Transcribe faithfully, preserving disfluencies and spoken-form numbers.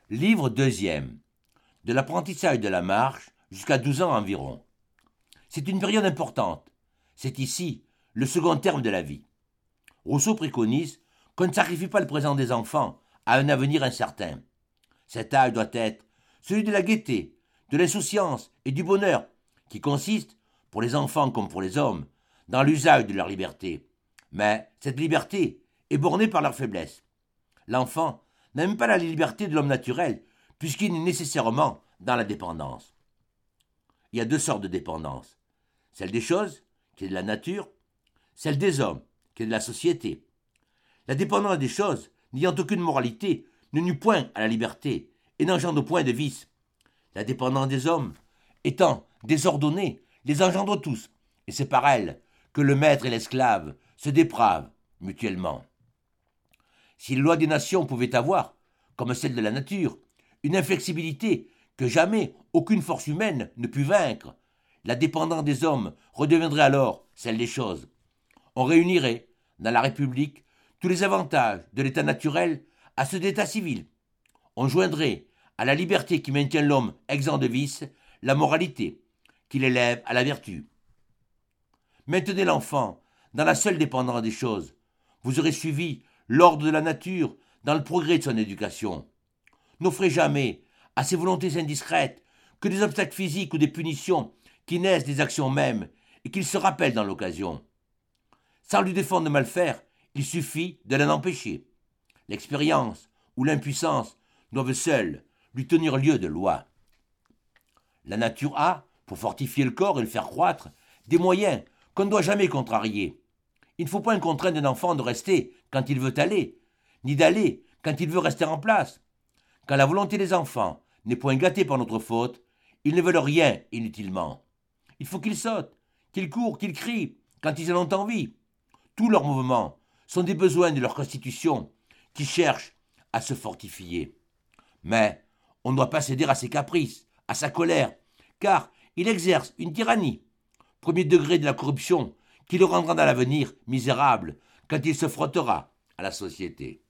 Livre deuxième. De l'apprentissage de la marche jusqu'à douze ans environ. C'est une période importante. C'est ici le second terme de la vie. Rousseau préconise qu'on ne sacrifie pas le présent des enfants à un avenir incertain. Cet âge doit être celui de la gaieté, de l'insouciance et du bonheur, qui consiste, pour les enfants comme pour les hommes, dans l'usage de leur liberté. Mais cette liberté est bornée par leur faiblesse. L'enfant n'a même pas la liberté de l'homme naturel, puisqu'il est nécessairement dans la dépendance. Il y a deux sortes de dépendance. Celle des choses, qui est de la nature, celle des hommes, qui est de la société. La dépendance des choses, n'ayant aucune moralité, ne nuit point à la liberté et n'engendre point de vice. La dépendance des hommes, étant désordonnée, les engendre tous, et c'est par elle que le maître et l'esclave se dépravent mutuellement. Si les lois des nations pouvaient avoir, comme celle de la nature, une inflexibilité que jamais aucune force humaine ne put vaincre, la dépendance des hommes redeviendrait alors celle des choses. On réunirait, dans la République, tous les avantages de l'état naturel à ceux d'état civil. On joindrait à la liberté qui maintient l'homme exempt de vice la moralité qui l'élève à la vertu. Maintenez l'enfant dans la seule dépendance des choses. Vous aurez suivi l'ordre de la nature dans le progrès de son éducation. N'offrez jamais à ses volontés indiscrètes que des obstacles physiques ou des punitions qui naissent des actions mêmes et qu'il se rappelle dans l'occasion. Sans lui défendre de mal faire, il suffit de l'en empêcher. L'expérience ou l'impuissance doivent seuls lui tenir lieu de loi. La nature a, pour fortifier le corps et le faire croître, des moyens qu'on ne doit jamais contrarier. Il ne faut point contraindre un enfant de rester quand il veut aller, ni d'aller quand il veut rester en place. Quand la volonté des enfants n'est point gâtée par notre faute, ils ne veulent rien inutilement. Il faut qu'ils sautent, qu'ils courent, qu'ils crient, quand ils en ont envie. Tous leurs mouvements sont des besoins de leur constitution qui cherchent à se fortifier. Mais on ne doit pas céder à ses caprices, à sa colère, car il exerce une tyrannie, premier degré de la corruption, qui le rendra dans l'avenir misérable quand il se frottera à la société.